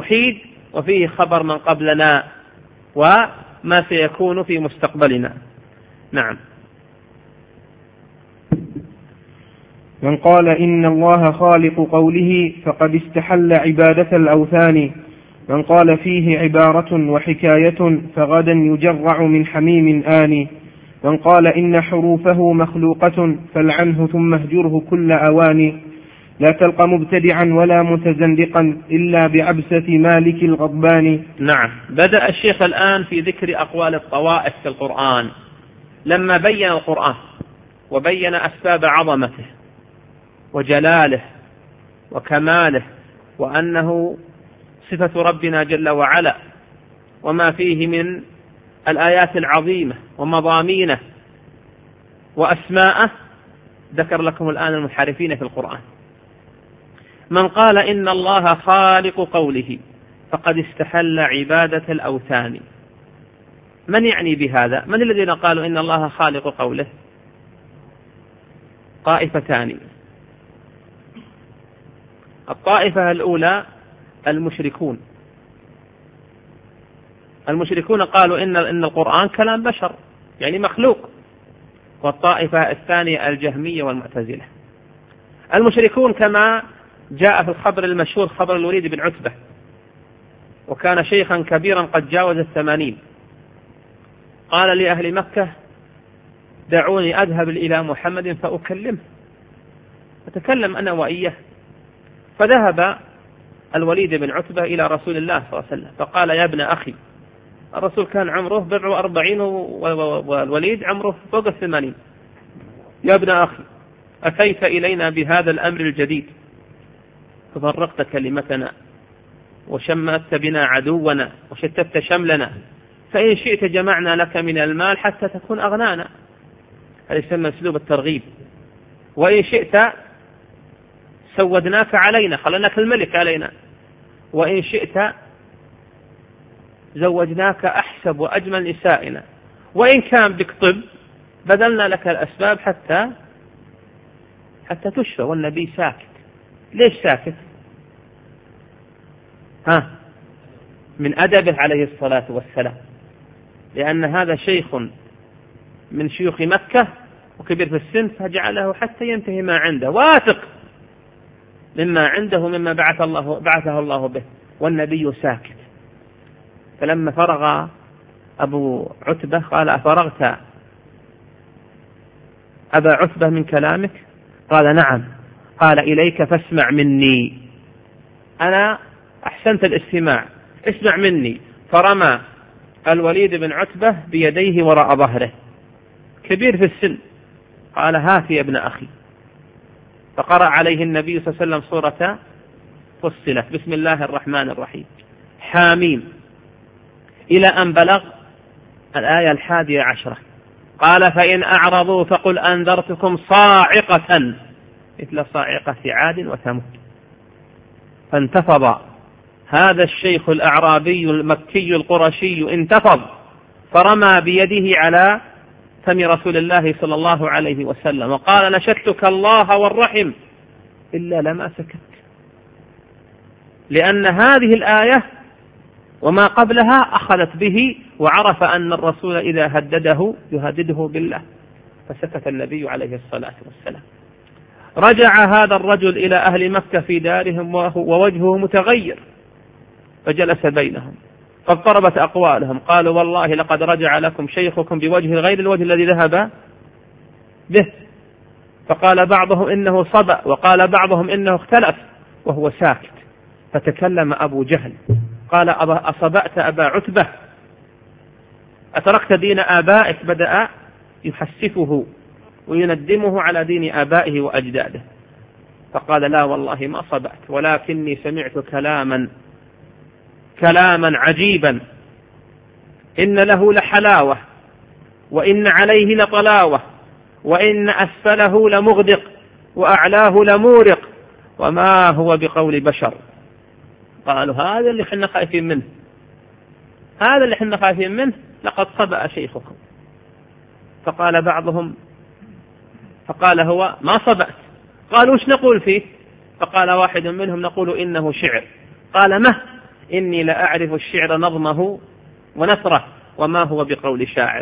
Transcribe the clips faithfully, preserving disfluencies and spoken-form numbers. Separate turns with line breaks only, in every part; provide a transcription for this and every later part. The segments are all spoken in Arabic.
التوحيد وفيه خبر من قبلنا وما سيكون في مستقبلنا. نعم.
من قال إن الله خالق قوله فقد استحل عبادة الأوثان. من قال فيه عبارة وحكاية فغدا يجرع من حميم آني. من قال إن حروفه مخلوقة فالعنه ثم اهجره كل أوان. لا تلقى مبتدعا ولا متزندقا إلا بعبسة مالك الغضبان.
نعم. بدأ الشيخ الآن في ذكر أقوال الطوائف في القرآن لما بين القرآن وبين أسباب عظمته وجلاله وكماله وأنه صفة ربنا جل وعلا وما فيه من الآيات العظيمة ومضامينه وأسماءه. ذكر لكم الآن المنحرفين في القرآن. من قال إن الله خالق قوله فقد استحل عبادة الأوثان. من يعني بهذا؟ من الذين قالوا إن الله خالق قوله؟ طائفتان. الطائفة الأولى المشركون. المشركون قالوا إن إن القرآن كلام بشر يعني مخلوق. والطائفة الثانية الجهمية والمعتزلة. المشركون كما جاء في الخبر المشهور خبر الوليد بن عتبة، وكان شيخا كبيرا قد جاوز الثمانين، قال لأهل مكة دعوني أذهب إلى محمد فأكلمه، فتكلم أنا وإياه. فذهب الوليد بن عتبة إلى رسول الله صلى الله عليه وسلم فقال يا ابن أخي، الرسول كان عمره بضع وأربعين والوليد عمره فوق الثمانين، يا ابن أخي أتيت إلينا بهذا الأمر الجديد ففرقت كلمتنا وشمت بنا عدونا وشتت شملنا، فإن شئت جمعنا لك من المال حتى تكون أغنانا، هذا يسمى أسلوب الترغيب، وإن شئت سودناك علينا خلناك الملك علينا، وإن شئت زوجناك أحسب وأجمل نسائنا، وإن كان بك طب بذلنا لك الأسباب حتى حتى تشفى. والنبي ساكت. ليش ساكت؟ ها من أدبه عليه الصلاة والسلام، لأن هذا شيخ من شيوخ مكة وكبير في السن، فجعله حتى ينتهي ما عنده، واثق مما عنده مما بعث الله بعثه الله به، والنبي ساكت. فلما فرغ أبو عتبة قال أفرغت أبا عتبة من كلامك؟ قال نعم. قال إليك فاسمع مني، أنا أحسنت الاستماع، اسمع مني. فرمى الوليد بن عتبة بيديه وراء ظهره، كبير في السن، قال هات يا ابن أخي. فقرأ عليه النبي صلى الله عليه وسلم سورة فصلت بسم الله الرحمن الرحيم حاميم إلى أن بلغ الآية الحادية عشرة. قال فإن أعرضوا فقل أنذرتكم صاعقة مثل صاعقة عاد وثمود. فانتفض هذا الشيخ الأعرابي المكي القرشي، انتفض فرمى بيده على فم رسول الله صلى الله عليه وسلم وقال نشدتك الله والرحم إلا لما سكت، لأن هذه الآية وما قبلها أخذت به، وعرف أن الرسول إذا هدده يهدده بالله، فسكت النبي عليه الصلاة والسلام. رجع هذا الرجل إلى أهل مكة في دارهم ووجهه متغير، فجلس بينهم فاضطربت أقوالهم، قالوا والله لقد رجع لكم شيخكم بوجه غير الوجه الذي ذهب به. فقال بعضهم إنه صبأ، وقال بعضهم إنه اختلف، وهو ساكت. فتكلم أبو جهل قال أصبأت أبا عتبة؟ أتركت دين آبائك؟ بدأ يحسفه ويندمه على دين آبائه وأجداده. فقال لا والله ما صبأت، ولكني سمعت كلاما كلاما عجيبا إن له لحلاوة وإن عليه لطلاوة وإن أسفله لمغدق وأعلاه لمورق وما هو بقول بشر. قالوا هذا اللي حنا خايفين منه، هذا اللي حنا خايفين منه، لقد صبأ شيخكم. فقال بعضهم فقال هو ما صبأت. قالوا ايش نقول فيه؟ فقال واحد منهم نقول إنه شعر. قال ما إني لأعرف الشعر نظمه ونثره وما هو بقول شاعر.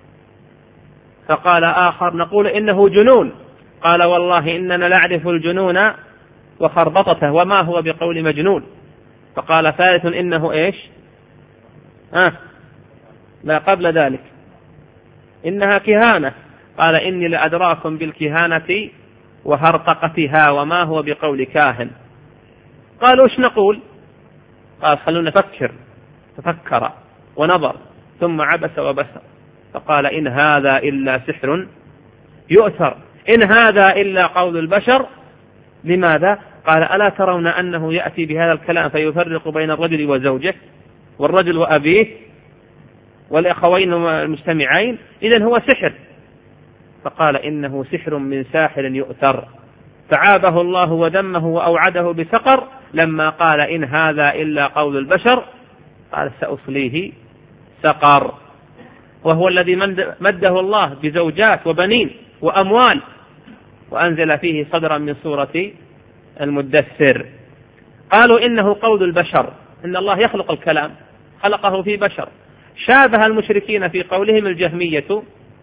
فقال آخر نقول إنه جنون. قال والله إننا نعرف الجنون وخربطته وما هو بقول مجنون. فقال ثالث إنه إيش آه لا قبل ذلك إنها كهانة. قال إني لأدراكم بالكهانة وهرطقتها وما هو بقول كاهن. قالوا إيش نقول؟ قال خلونا نفكر. تفكر ونظر ثم عبس وبسر فقال إن هذا إلا سحر يؤثر، إن هذا إلا قول البشر. لماذا؟ قال ألا ترون أنه يأتي بهذا الكلام فيفرق بين الرجل وزوجه والرجل وأبيه والأخوين المجتمعين، إذن هو سحر. فقال إنه سحر من ساحر يؤثر، فعابه الله وذمه وأوعده بسقر لما قال إن هذا إلا قول البشر. قال سأصليه سقر. وهو الذي مده الله بزوجات وبنين وأموال وأنزل فيه صدرا من سورة المدثر. قالوا إنه قول البشر، إن الله يخلق الكلام خلقه في بشر. شابه المشركين في قولهم الجهمية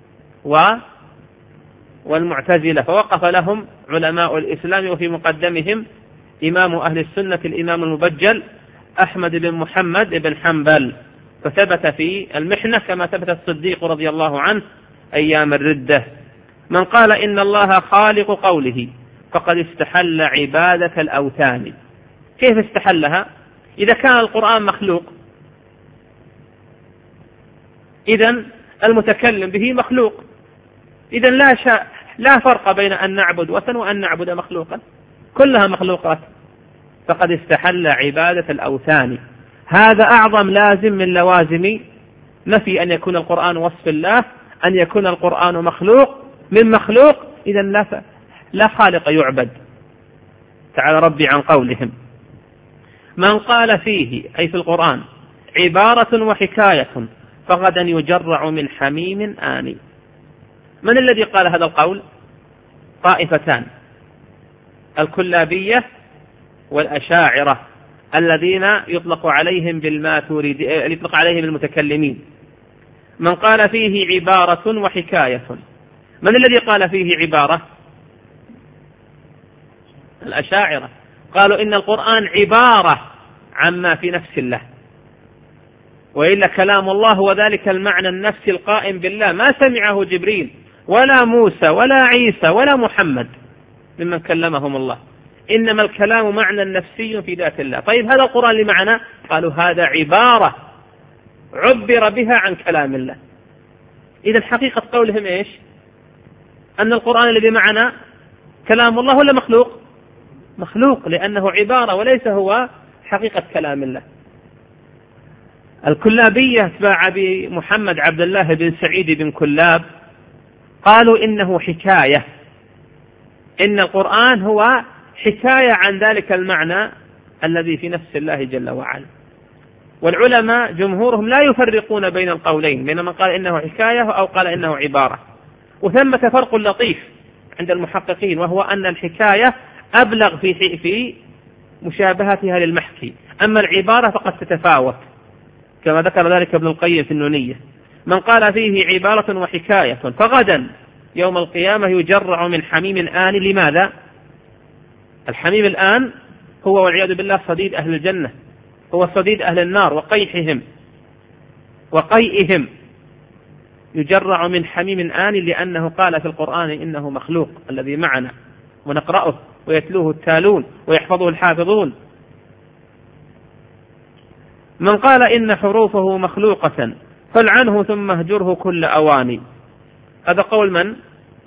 والمعتزلة، فوقف لهم علماء الإسلام وفي مقدمهم إمام أهل السنة الإمام المبجل أحمد بن محمد بن حنبل، فثبت في المحنة كما ثبت الصديق رضي الله عنه أيام الردة. من قال إن الله خالق قوله فقد استحل عبادة الأوثان. كيف استحلها؟ إذا كان القرآن مخلوق إذن المتكلم به مخلوق، إذن لا شاء لا فرق بين أن نعبد وثن وأن نعبد مخلوقا، كلها مخلوقات. فقد استحل عبادة الأوثان. هذا أعظم لازم من لوازم نفي أن يكون القرآن وصف الله، أن يكون القرآن مخلوق من مخلوق، إذن لا, لا خالق يعبد. تعالى ربي عن قولهم. من قال فيه أي في القرآن عبارة وحكاية فغدا يجرع من حميم آني. من الذي قال هذا القول؟ طائفتان، الكلابية والأشاعرة الذين يطلق عليهم بالماتريدي، يطلق عليهم المتكلمين. من قال فيه عبارة وحكاية. من الذي قال فيه عبارة؟ الأشاعرة. قالوا إن القرآن عبارة عما في نفس الله، وإلا كلام الله وذلك المعنى النفسي القائم بالله ما سمعه جبريل ولا موسى ولا عيسى ولا محمد ممن كلمهم الله، إنما الكلام معنى نفسي في ذات الله. طيب هذا القرآن لمعنى؟ قالوا هذا عبارة عبر بها عن كلام الله. إذا حقيقة قولهم إيش؟ أن القرآن الذي معنا كلام الله ولا مخلوق؟ مخلوق، لأنه عبارة وليس هو حقيقة كلام الله. الكلابية اتباع بمحمد عبد الله بن سعيد بن كلاب قالوا إنه حكاية، إن القرآن هو حكاية عن ذلك المعنى الذي في نفس الله جل وعلا. والعلماء جمهورهم لا يفرقون بين القولين، بين من قال إنه حكاية أو قال إنه عبارة. وثمة فرق لطيف عند المحققين، وهو أن الحكاية أبلغ في في مشابهتها للمحكي، أما العبارة فقد تتفاوت كما ذكر ذلك ابن القيم في النونية. من قال فيه عبارة وحكاية فغدا يوم القيامة يجرع من حميم آن. لماذا؟ الحميم الآن هو والعياذ بالله صديد أهل الجنة، هو صديد أهل النار وقيحهم وقيئهم. يجرع من حميم آن لأنه قال في القرآن إنه مخلوق الذي معنا ونقرأه ويتلوه التالون ويحفظه الحافظون. من قال إن حروفه مخلوقة فالعنه ثم اهجره كل أواني. هذا قول من؟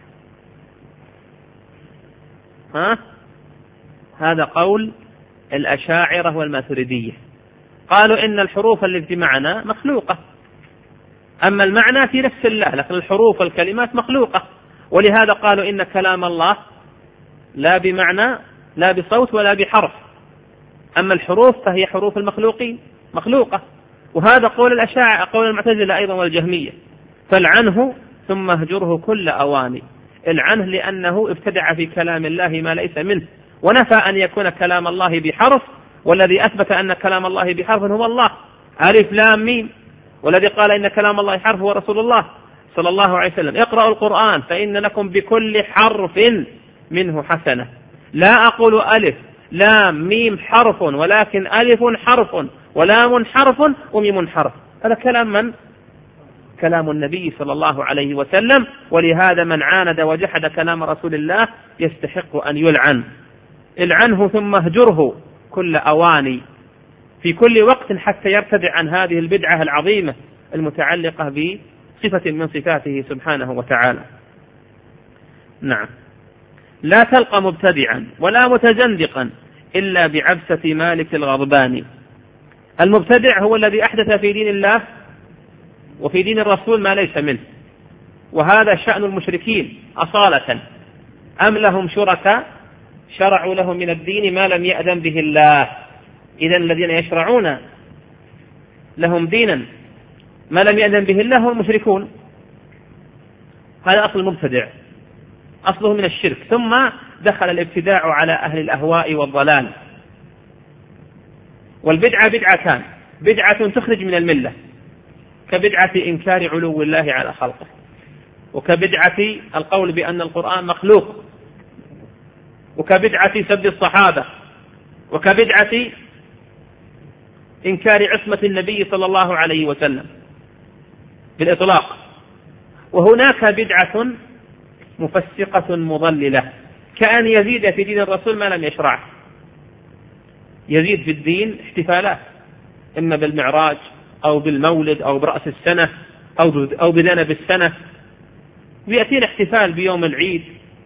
ها؟ هذا قول الأشاعرة والماتريدية. قالوا إن الحروف التي معنا مخلوقة، أما المعنى في نفس الله، لكن الحروف والكلمات مخلوقة. ولهذا قالوا إن كلام الله لا بمعنى لا بصوت ولا بحرف، أما الحروف فهي حروف المخلوقين مخلوقة. وهذا قول الأشاعرة، قول المعتزلة أيضا والجهمية. فالعنه ثم اهجره كل أواني. العنه لأنه ابتدع في كلام الله ما ليس منه، ونفى أن يكون كلام الله بحرف والذي أثبت أن كلام الله بحرف هو الله، ألف لام ميم. والذي قال إن كلام الله حرف هو رسول الله صلى الله عليه وسلم. اقرأوا القرآن فإن لكم بكل حرف منه حسنة. لا أقول ألف لام ميم حرف، ولكن ألف حرف ولام حرف وميم حرف. هذا كلام من؟ كلام النبي صلى الله عليه وسلم. ولهذا من عاند وجحد كلام رسول الله يستحق أن يلعن. العنه ثم اهجره كل أواني في كل وقت حتى يرتدع عن هذه البدعة العظيمة المتعلقة بصفة من صفاته سبحانه وتعالى. نعم. لا تلقى مبتدعا ولا متزندقا إلا بعبسة مالك الغضبان. المبتدع هو الذي أحدث في دين الله وفي دين الرسول ما ليس منه، وهذا شأن المشركين أصالة. أم لهم شركاء شرعوا لهم من الدين ما لم يأذن به الله. إذن الذين يشرعون لهم دينا ما لم يأذن به الله هم المشركون. هذا أصل المبتدع، أصله من الشرك، ثم دخل الابتداع على أهل الأهواء والضلال. والبدعة بدعتان: بدعة تخرج من الملة كبدعة إنكار علو الله على خلقه، وكبدعة القول بأن القرآن مخلوق، وكبدعة سب الصحابة، وكبدعة إنكار عصمة النبي صلى الله عليه وسلم بالإطلاق. وهناك بدعة مفسقة مضللة كأن يزيد في دين الرسول ما لم يشرعه. يزيد في الدين احتفالات، إما بالمعراج أو بالمولد أو برأس السنة أو بذنب السنة، ويأتينا احتفال بيوم العيد،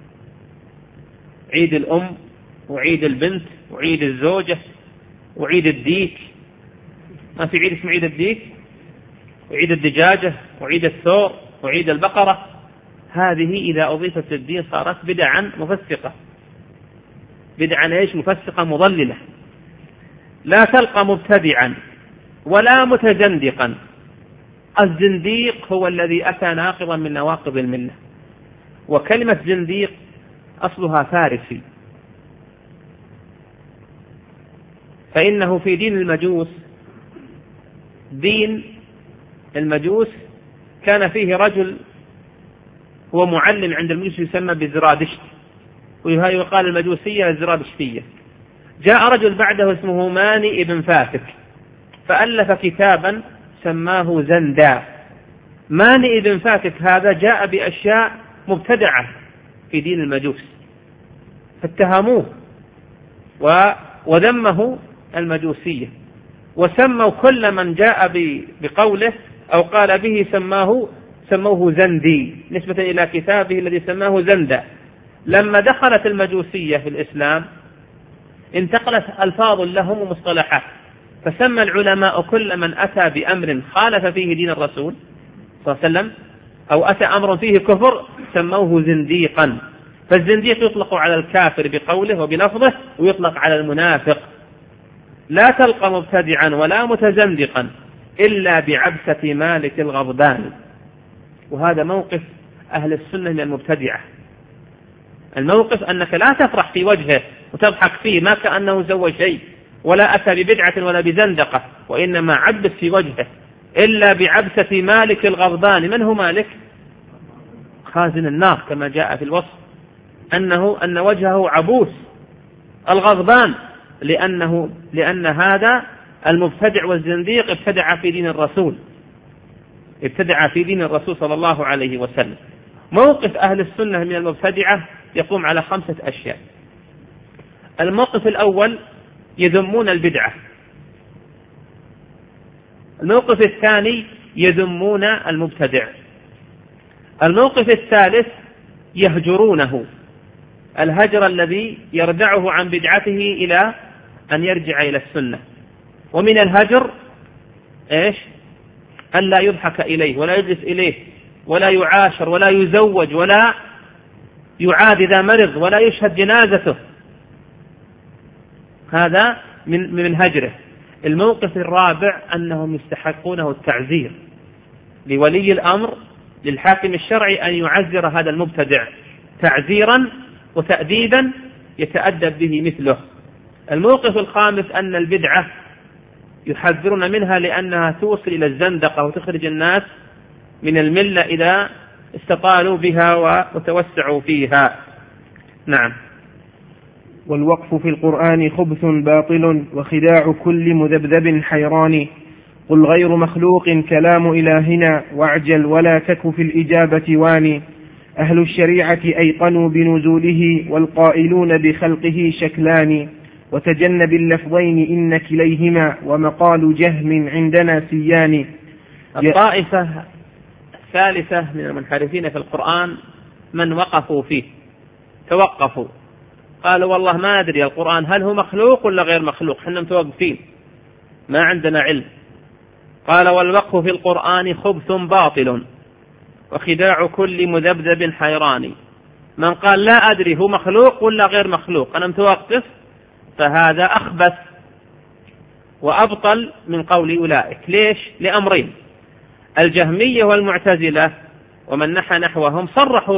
عيد الأم وعيد البنت وعيد الزوجة وعيد الديك. ما في عيد اسمه عيد الديك؟ وعيد الدجاجة وعيد الثور وعيد البقرة. هذه إذا أضيفت للدين صارت بدعا مفسقة، بدعا ايش؟ مفسقة مضللة. لا تلقى مبتدعا ولا متزندقا. الزنديق هو الذي أتى ناقضا من نواقض الملة، وكلمة زنديق أصلها فارسي، فإنه في دين المجوس، دين المجوس كان فيه رجل هو معلم عند المجوس يسمى بزرادشت، ويقال المجوسية الزرادشتية. جاء رجل بعده اسمه ماني ابن فاتك فألف كتابا سماه زندا. ماني ابن فاتك هذا جاء بأشياء مبتدعة في دين المجوس، فاتهموه وذمه المجوسية، وسموا كل من جاء بقوله أو قال به سماه سموه زندي نسبة إلى كتابه الذي سماه زندا. لما دخلت المجوسية في الإسلام انتقلت ألفاظ لهم ومصطلحات، فسمى العلماء كل من أتى بأمر خالف فيه دين الرسول صلى الله عليه وسلم أو أتى أمر فيه كفر سموه زنديقا. فالزنديق يطلق على الكافر بقوله وبلفظه، ويطلق على المنافق. لا تلقى مبتدعا ولا متزندقا إلا بعبسة مالك الغضبان. وهذا موقف أهل السنة من المبتدعة. الموقف أنك لا تفرح في وجهه وتضحك فيه ما كأنه سوى شيء ولا أتى ببدعة ولا بزندقة، وإنما عبس في وجهه. إلا بعبسة مالك الغضبان. من هو مالك؟ خازن النار، كما جاء في الوصف أنه أن وجهه عبوس الغضبان، لأنه لأن هذا المبتدع والزنديق ابتدع في دين الرسول ابتدع في دين الرسول صلى الله عليه وسلم. موقف أهل السنة من المبتدعة يقوم على خمسة أشياء. الموقف الأول يذمون البدعة. الموقف الثاني يذمون المبتدع. الموقف الثالث يهجرونه، الهجر الذي يردعه عن بدعته إلى أن يرجع إلى السنة. ومن الهجر إيش؟ أن لا يضحك إليه ولا يجلس إليه ولا يعاشر ولا يزوج ولا يعاد إذا مرض ولا يشهد جنازته. هذا من من هجره. الموقف الرابع أنهم يستحقونه التعزير، لولي الأمر للحاكم الشرعي أن يعزر هذا المبتدع تعزيرا وتأديبا يتأدب به مثله. الموقف الخامس أن البدعة يحذرون منها لأنها توصل إلى الزندقة وتخرج الناس من الملة إذا استطالوا بها وتوسعوا فيها. نعم.
والوقف في القرآن خبث باطل وخداع كل مذبذب حيران. قل غير مخلوق كلام إلهنا واعجل ولا تك في الإجابة واني. أهل الشريعة أيقنوا بنزوله والقائلون بخلقه شكلان. وتجنب اللفظين إن كليهما ومقال جهم عندنا سيان.
الطائفة الثالثة من المنحرفين في القرآن من وقفوا فيه، توقفوا، قالوا والله ما ندري القرآن هل هو مخلوق ولا غير مخلوق، حنا متوقفين ما عندنا علم. قال والوقف في القرآن خبث باطل وخداع كل مذبذب حيران. من قال لا أدري هو مخلوق ولا غير مخلوق أنا متوقف فهذا أخبث وأبطل من قول أولئك. ليش؟ لأمرين: الجهمية والمعتزلة ومن نحى نحوهم صرحوا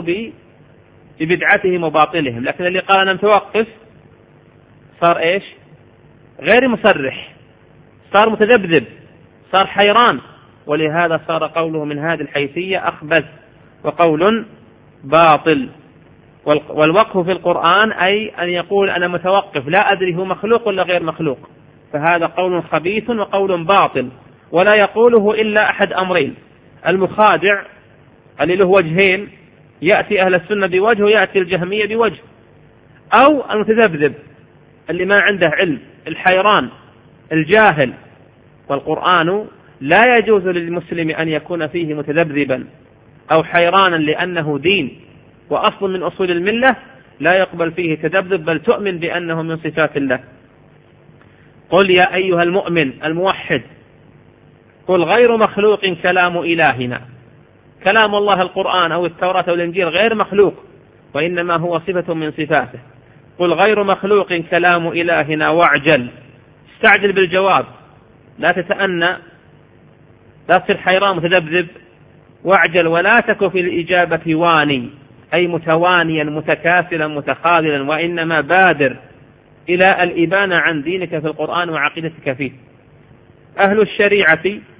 ببدعتهم وباطلهم، لكن اللي قال أنا متوقف صار إيش؟ غير مصرح، صار متذبذب، صار حيران، ولهذا صار قوله من هذه الحيثية أخبث وقول باطل. والوقف في القرآن أي أن يقول أنا متوقف لا أدري هو مخلوق ولا غير مخلوق، فهذا قول خبيث وقول باطل، ولا يقوله إلا أحد أمرين: المخادع اللي له وجهين، يأتي أهل السنة بوجه ويأتي الجهمية بوجه، أو المتذبذب اللي ما عنده علم، الحيران الجاهل. والقرآن لا يجوز للمسلم أن يكون فيه متذبذبا أو حيرانا لأنه دين وأصل من أصول الملة، لا يقبل فيه تذبذب، بل تؤمن بأنه من صفات الله. قل يا أيها المؤمن الموحد قل غير مخلوق كلام إلهنا. كلام الله القرآن أو التوراة أو الإنجيل غير مخلوق، وإنما هو صفة من صفاته. قل غير مخلوق كلام إلهنا واعجل، استعجل بالجواب، لا تتأنى، لا تصير حيران متذبذب. واعجل ولا تك في الإجابة واني، أي متوانيا متكاسلا متخاذلا، وإنما بادر إلى الإبانة عن دينك في القرآن وعقيدتك فيه. أهل الشريعة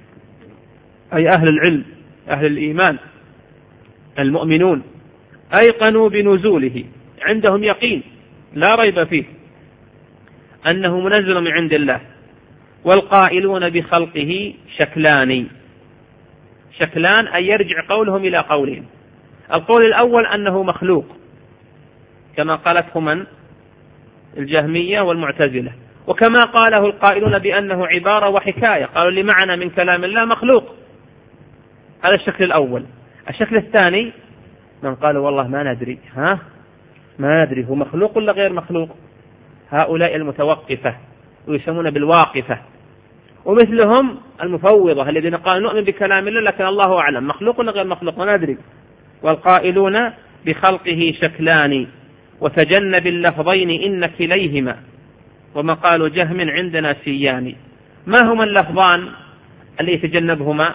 أي أهل العلم أهل الإيمان المؤمنون أيقنوا بنزوله، عندهم يقين لا ريب فيه أنه منزل من عند الله. والقائلون بخلقه شكلان. شكلان أي يرجع قولهم إلى قولين: القول الأول أنه مخلوق كما قالته من؟ الجهمية والمعتزلة، وكما قاله القائلون بأنه عبارة وحكاية، قالوا اللي معنا من كلام الله مخلوق. هذا الشكل الأول. الشكل الثاني من قالوا والله ما ندري، ها ما ندري هو مخلوق ولا غير مخلوق. هؤلاء المتوقفة ويسمون بالواقفة، ومثلهم المفوضة الذين قالوا نؤمن بكلام الله لكن الله أعلم مخلوق ولا غير مخلوق ما ندري. والقائلون بخلقه شكلان وتجنب اللفظين إن كليهما ومقال جهم عندنا سيان. ما هما اللفظان اللي يتجنبهما؟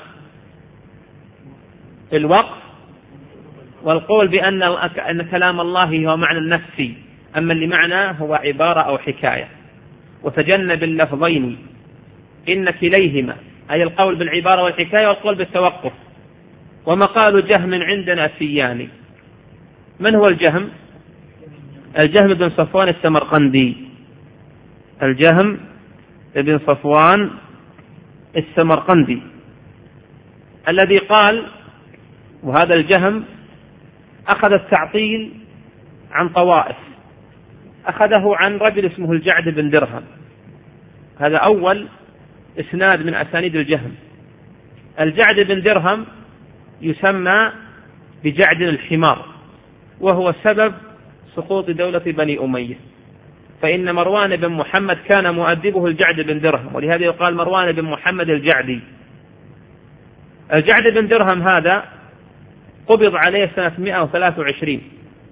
الوقف والقول بأن أن كلام الله هو معنى النفسي، أما اللي معناه هو عبارة أو حكاية. وتجنب اللفظين إن كليهما أي القول بالعبارة والحكاية والقول بالتوقف. ومقال جهم عندنا سيان. من هو الجهم؟ الجهم بن صفوان السمرقندي. الجهم بن صفوان السمرقندي الذي قال، وهذا الجهم أخذ التعطيل عن طوائف، أخذه عن رجل اسمه الجعد بن درهم. هذا أول إسناد من أسانيد الجهم. الجعد بن درهم يسمى بجعد الحمار، وهو سبب سقوط دولة بني أمية، فإن مروان بن محمد كان مؤدبه الجعد بن درهم، ولهذا يقال مروان بن محمد الجعدي. الجعد بن درهم هذا قبض عليه سنة مئة وثلاثة وعشرين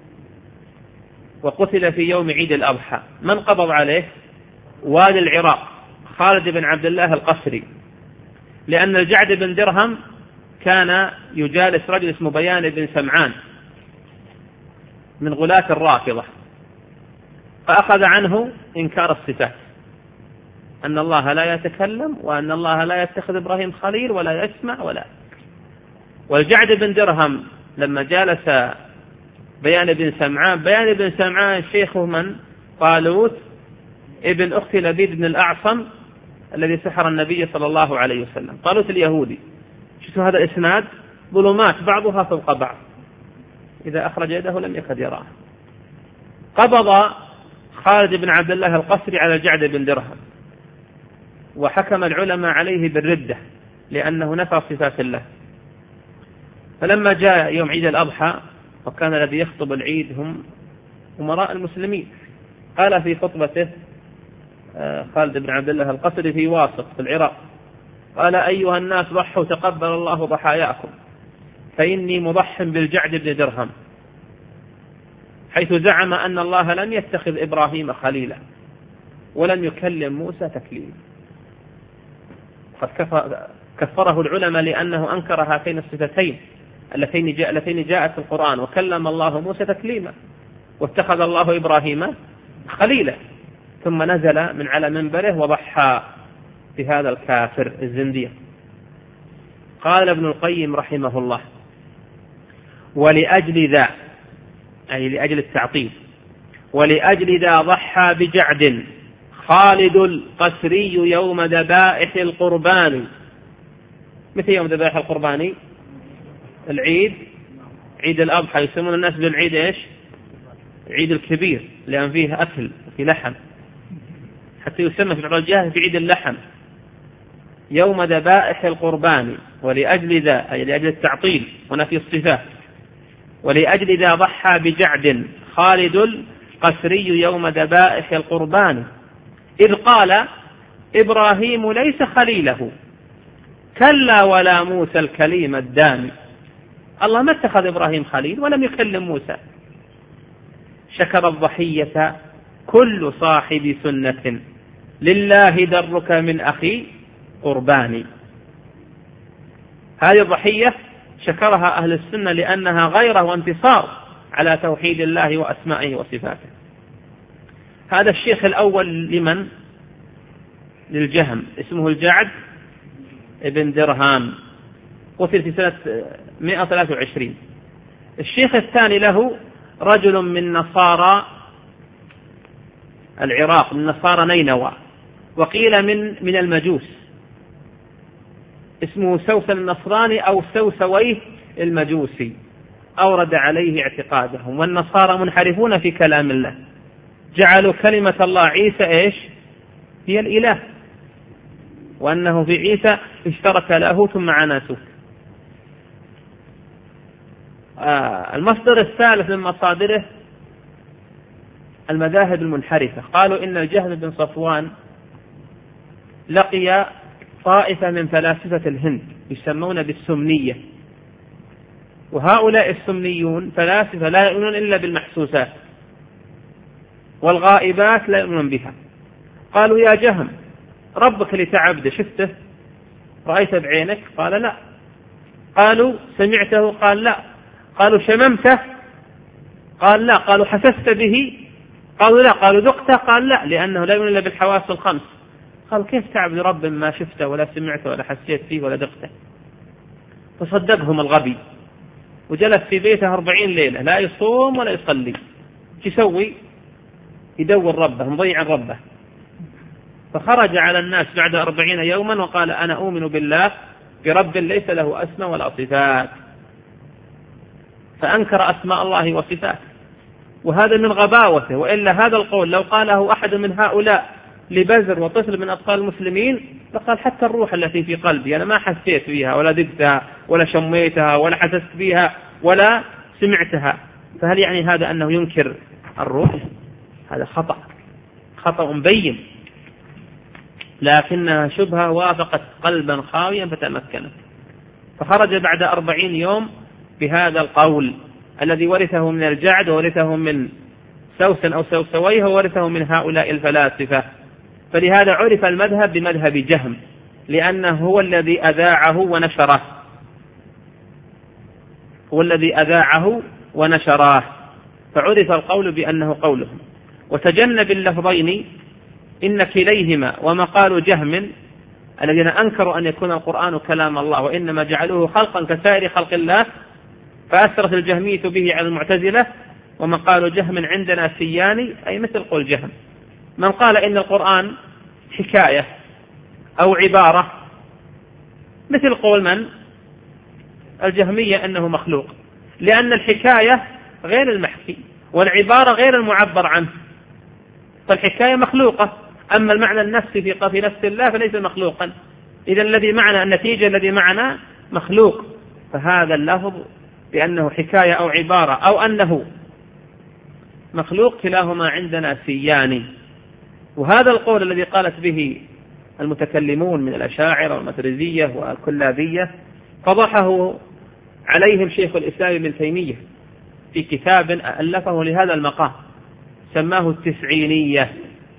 وقتل في يوم عيد الأضحى. من قبض عليه؟ والي العراق خالد بن عبد الله القسري، لأن الجعد بن درهم كان يجالس رجل اسمه بيان بن سمعان من غلاة الرافضة. فأخذ عنه إنكار الصفات، أن الله لا يتكلم وأن الله لا يتخذ إبراهيم خليل ولا يسمع ولا. والجعد بن درهم لما جالس بيان بن سمعان، بيان بن سمعان شيخه من؟ طالوت ابن أخت لبيد بن الأعصم الذي سحر النبي صلى الله عليه وسلم، طالوت اليهودي. شفتوا هذا الإسناد ظلمات بعضها فوق بعض، إذا أخرج يده لم يكد يراه. قبض خالد بن عبد الله القسري على الجعد بن درهم، وحكم العلماء عليه بالردة لأنه نفى صفات الله. فلما جاء يوم عيد الأضحى وكان الذي يخطب العيد هم أمراء المسلمين، قال في خطبته خالد بن عبد الله القسري في واسط في العراق، قال: أيها الناس ضحوا تقبل الله ضحاياكم، فإني مضح بالجعد بن درهم، حيث زعم أن الله لم يتخذ إبراهيم خليلا ولم يكلم موسى تكليما. قد كفره العلماء لأنه أنكر هاتين الصفتين اللتين جاء اللتين جاءت في القرآن، وكلم الله موسى تكليما واتخذ الله إبراهيم خليلا، ثم نزل من على منبره وضحى بهذا الكافر الزنديق. قال ابن القيم رحمه الله: ولأجل ذا، أي لأجل التعطيل، ولأجل ذا ضحى بجعد خالد القسري يوم ذبائح القربان. مثل يوم ذبائح القربان العيد، عيد الأضحى، يسمون الناس بالعيد إيش؟ عيد الكبير، لأن فيه أكل في لحم، حتى يسمى في بعض الجهات في عيد اللحم يوم ذبائح القربان. ولأجل ذا، أي لأجل التعطيل ونفي الصفات، ولأجل ذا ضحى بجعد خالد القسري يوم ذبائح القربان، إذ قال: إبراهيم ليس خليله، كلا ولا موسى الكليم الداني. الله ما اتخذ إبراهيم خليل ولم يكلم موسى. شكر الضحية كل صاحب سنة، لله درك من أخي قرباني. هذه الضحية شكرها أهل السنة لأنها غيرة وانتصار على توحيد الله وأسمائه وصفاته. هذا الشيخ الأول لمن؟ للجهم، اسمه الجعد ابن درهم، قتل في سنة مئة وثلاثة وعشرين. الشيخ الثاني له رجل من نصارى العراق، من نصارى نينوى، وقيل من من المجوس، اسمه سوس النصراني أو سوسويه المجوسي، أورد عليه اعتقادهم. والنصارى منحرفون في كلام الله، جعلوا كلمة الله عيسى إيش؟ هي الإله، وأنه في عيسى اشترك لاهوت مع ناسوت. آه المصدر الثالث من مصادره المذاهب المنحرفة، قالوا إن الجهم بن صفوان لقي طائفة من فلاسفة الهند يسمون بالسمنية، وهؤلاء السمنيون فلاسفة لا يؤمنون إلا بالمحسوسات، والغائبات لا يؤمنون بها. قالوا: يا جهم، ربك لتعبد شفته؟ رأيت بعينك؟ قال: لا. قالوا: سمعته؟ قال: لا. قالوا: شممته؟ قال: لا. قالوا: حسست به؟ قالوا: لا. قالوا: ذقته؟ قال: لا، لأنه لا يؤمن إلا بالحواس الخمس. قال: كيف تعبد رب ما شفته ولا سمعته ولا حسيت فيه ولا ذقته؟ فصدقهم الغبي وجلس في بيته أربعين ليلة لا يصوم ولا يصلي. يسوي؟ يدور ربه، مضيع ربه. فخرج على الناس بعد أربعين يوما وقال: أنا أؤمن بالله برب ليس له أسماء ولا صفات، فأنكر أسماء الله وصفاته، وهذا من غباوته. وإلا هذا القول لو قاله أحد من هؤلاء لبزر وطفل من أطفال المسلمين لقال: حتى الروح التي في قلبي أنا ما حسيت فيها ولا ذقتها ولا شميتها ولا حسست بها ولا سمعتها. فهل يعني هذا أنه ينكر الروح؟ هذا خطأ، خطأ مبين، لكنها شبهة وافقت قلبا خاويا فتمكنت. فخرج بعد أربعين يوم بهذا القول الذي ورثه من الجعد وورثه من سوس أو سوسويه وورثه من هؤلاء الفلاسفة. فلهذا عرف المذهب بمذهب جهم، لأنه هو الذي أذاعه ونشره، هو الذي أذاعه ونشراه، فعرف القول بأنه قولهم. وتجنب اللفظين إن كليهما ومقال جهم الذين أنكروا أن يكون القرآن كلام الله وإنما جعلوه خلقا كسائر خلق الله، فأسرت الجهمية به على المعتزلة. ومقال جهم عندنا سيان، أي مثل قول جهم. من قال إن القرآن حكاية أو عبارة مثل قول من؟ الجهمية أنه مخلوق، لأن الحكاية غير المحكي والعبارة غير المعبر عنه، فالحكاية مخلوقة، أما المعنى النفسي في نفس الله فليس مخلوقا. إذا الذي معنا النتيجة الذي معنا مخلوق، فهذا اللفظ بأنه حكاية أو عبارة أو أنه مخلوق كلاهما عندنا سيان. وهذا القول الذي قالت به المتكلمون من الأشاعرة والماتريدية والكلابية فضحه عليهم شيخ الإسلام ابن تيمية في كتاب ألفه لهذا المقام سماه التسعينية.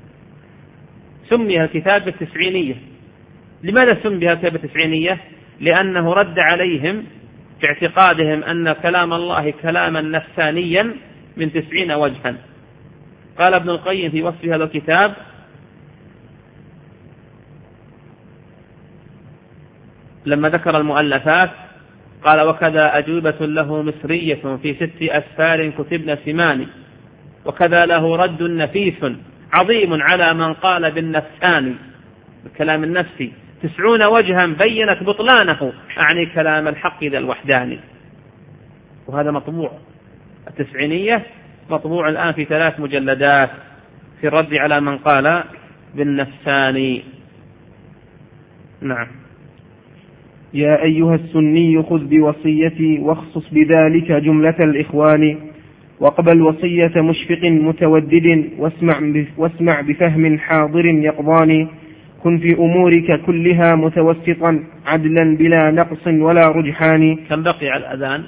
سمي الكتاب بالتسعينية. لماذا سمي الكتاب بالتسعينية؟ لأنه رد عليهم في اعتقادهم أن كلام الله كلاما نفسانيا من تسعين وجها. قال ابن القيم في وصف هذا الكتاب: لما ذكر المؤلفات قال: وكذا أجوبة له مصرية في ست أسفار كتبن سمان، وكذا له رد نفيس عظيم على من قال بالنفسان، بالكلام النفسي، تسعون وجها بينت بطلانه، أعني كلام الحق ذا الوحداني. وهذا مطبوع، التسعينية مطبوع الآن في ثلاث مجلدات في الرد على من قال بالنفساني. نعم.
يا أيها السني خذ بوصيتي واخصص بذلك جملة الإخوان، واقبل وصية مشفق متودد، واسمع, واسمع بفهم حاضر يقضاني، كن في أمورك كلها متوسطا عدلا بلا نقص ولا رجحان.
كم بقي على الأذان؟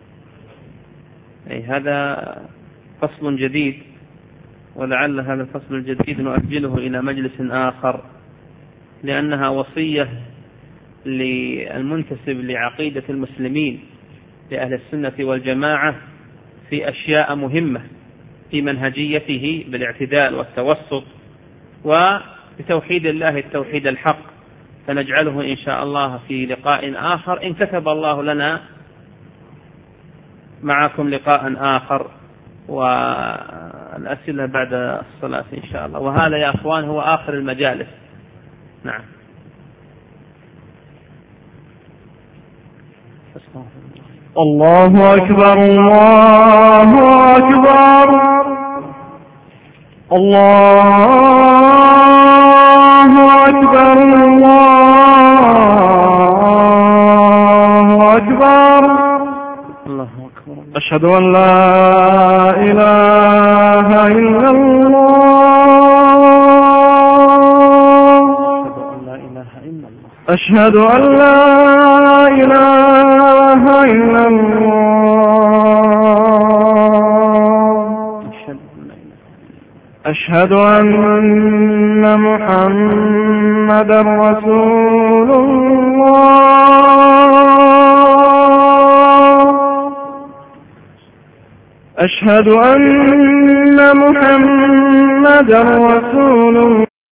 أي هذا فصل جديد، ولعل هذا الفصل الجديد نؤجله إلى مجلس آخر، لأنها وصية للمنتسب لعقيدة المسلمين لأهل السنة والجماعة في أشياء مهمة في منهجيته بالاعتدال والتوسط وبتوحيد الله التوحيد الحق، فنجعله إن شاء الله في لقاء آخر إن كتب الله لنا معكم لقاء آخر، والأسئلة بعد الصلاة إن شاء الله. وهذا يا أخوان هو آخر المجالس. نعم.
الله أكبر الله أكبر الله أكبر الله أكبر
الله أكبر.
أشهد أن لا إله إلا الله أشهد أن لا إله إلا الله أشهد أن محمدا رسول الله أشهد أن محمدا رسول الله